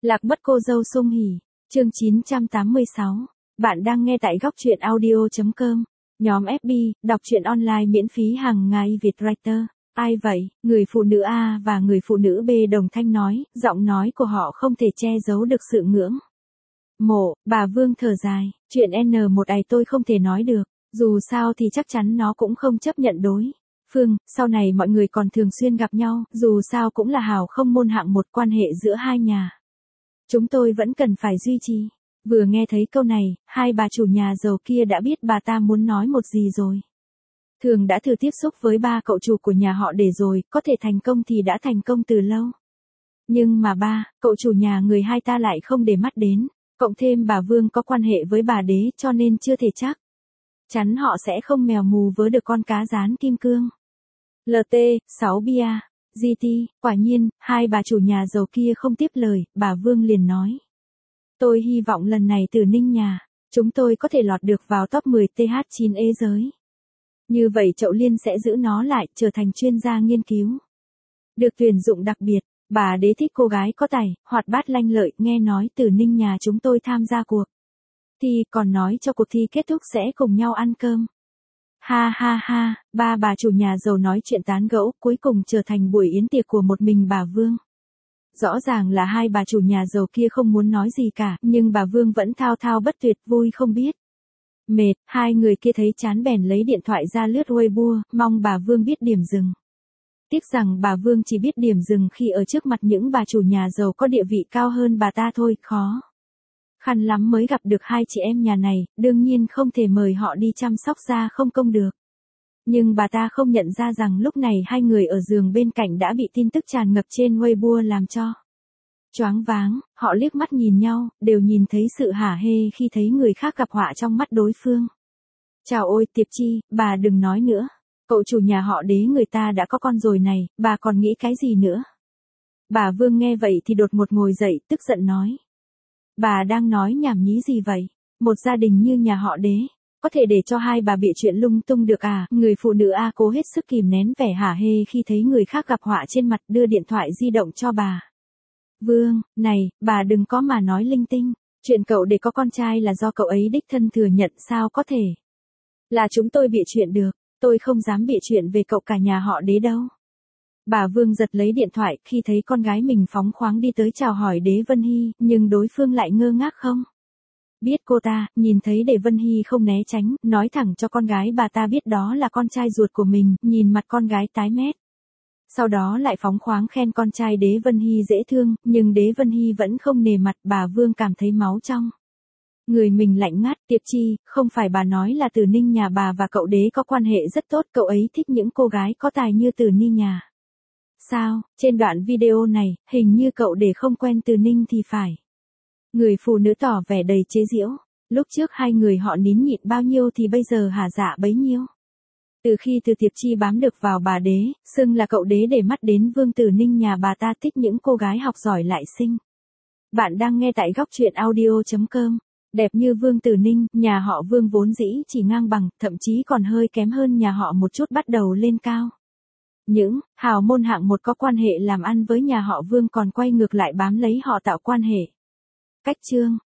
Lạc mất cô dâu Sung Hỉ, chương 986. Bạn đang nghe tại góc truyện audio.com. Nhóm FB, đọc truyện online miễn phí hàng ngày Việt Writer. Ai vậy? Người phụ nữ A và người phụ nữ B đồng thanh nói, giọng nói của họ không thể che giấu được sự ngưỡng mộ. Bà Vương thở dài, chuyện N1 ấy tôi không thể nói được, dù sao thì chắc chắn nó cũng không chấp nhận đối phương, sau này mọi người còn thường xuyên gặp nhau, dù sao cũng là hào không môn hạng một quan hệ giữa hai nhà. Chúng tôi vẫn cần phải duy trì. Vừa nghe thấy câu này, hai bà chủ nhà giàu kia đã biết bà ta muốn nói một gì rồi. Thường đã thử tiếp xúc với ba cậu chủ của nhà họ để rồi, có thể thành công thì đã thành công từ lâu. Nhưng mà ba, cậu chủ nhà người hai ta lại không để mắt đến, cộng thêm bà Vương có quan hệ với bà đế cho nên chưa thể chắc chắn họ sẽ không mèo mù vớ được con cá rán kim cương. LT, 6 bia. GT, quả nhiên, hai bà chủ nhà giàu kia không tiếp lời, bà Vương liền nói. Tôi hy vọng lần này từ Ninh nhà, chúng tôi có thể lọt được vào top 10 TH9E giới. Như vậy Chậu Liên sẽ giữ nó lại, trở thành chuyên gia nghiên cứu. Được tuyển dụng đặc biệt, bà đế thích cô gái có tài, hoạt bát lanh lợi, nghe nói từ Ninh nhà chúng tôi tham gia cuộc thi, còn nói cho cuộc thi kết thúc sẽ cùng nhau ăn cơm. Ha ha ha, ba bà chủ nhà giàu nói chuyện tán gẫu, cuối cùng trở thành buổi yến tiệc của một mình bà Vương. Rõ ràng là hai bà chủ nhà giàu kia không muốn nói gì cả, nhưng bà Vương vẫn thao thao bất tuyệt, vui không biết mệt. Hai người kia thấy chán bèn lấy điện thoại ra lướt Weibo, mong bà Vương biết điểm dừng. Tiếc rằng bà Vương chỉ biết điểm dừng khi ở trước mặt những bà chủ nhà giàu có địa vị cao hơn bà ta thôi, khó khăn lắm mới gặp được hai chị em nhà này, đương nhiên không thể mời họ đi chăm sóc da không công được. Nhưng bà ta không nhận ra rằng lúc này hai người ở giường bên cạnh đã bị tin tức tràn ngập trên Weibo làm cho choáng váng. Họ liếc mắt nhìn nhau, đều nhìn thấy sự hả hê khi thấy người khác gặp họa trong mắt đối phương. Chào ôi Tiệp Chi, bà đừng nói nữa. Cậu chủ nhà họ đế người ta đã có con rồi này, bà còn nghĩ cái gì nữa? Bà Vương nghe vậy thì đột ngột ngồi dậy, tức giận nói. Bà đang nói nhảm nhí gì vậy? Một gia đình như nhà họ đế, có thể để cho hai bà bịa chuyện lung tung được à? Người phụ nữ A cố hết sức kìm nén vẻ hả hê khi thấy người khác gặp họa trên mặt, đưa điện thoại di động cho bà Vương. Này, bà đừng có mà nói linh tinh. Chuyện cậu để có con trai là do cậu ấy đích thân thừa nhận, sao có thể là chúng tôi bịa chuyện được. Tôi không dám bịa chuyện về cậu cả nhà họ đế đâu. Bà Vương giật lấy điện thoại khi thấy con gái mình phóng khoáng đi tới chào hỏi Đế Vân Hy, nhưng đối phương lại ngơ ngác không biết cô ta, nhìn thấy Đế Vân Hy không né tránh, nói thẳng cho con gái bà ta biết đó là con trai ruột của mình, nhìn mặt con gái tái mét. Sau đó lại phóng khoáng khen con trai Đế Vân Hy dễ thương, nhưng Đế Vân Hy vẫn không nề mặt. Bà Vương cảm thấy máu trong người mình lạnh ngắt. Tiệp Chi, không phải bà nói là Từ Ninh nhà bà và cậu đế có quan hệ rất tốt, cậu ấy thích những cô gái có tài như Từ Ninh nhà. Sao, trên đoạn video này, hình như cậu để không quen Từ Ninh thì phải. Người phụ nữ tỏ vẻ đầy chế giễu. Lúc trước hai người họ nín nhịn bao nhiêu thì bây giờ hả dạ bấy nhiêu. Từ khi Từ Tiệp Chi bám được vào bà đế, xưng là cậu đế để mắt đến Vương Từ Ninh nhà bà ta thích những cô gái học giỏi lại xinh. Bạn đang nghe tại góc truyện audio.com. Đẹp như Vương Từ Ninh, nhà họ Vương vốn dĩ chỉ ngang bằng, thậm chí còn hơi kém hơn nhà họ một chút, bắt đầu lên cao. Những hào môn hạng một có quan hệ làm ăn với nhà họ Vương còn quay ngược lại bám lấy họ tạo quan hệ. Cách chương,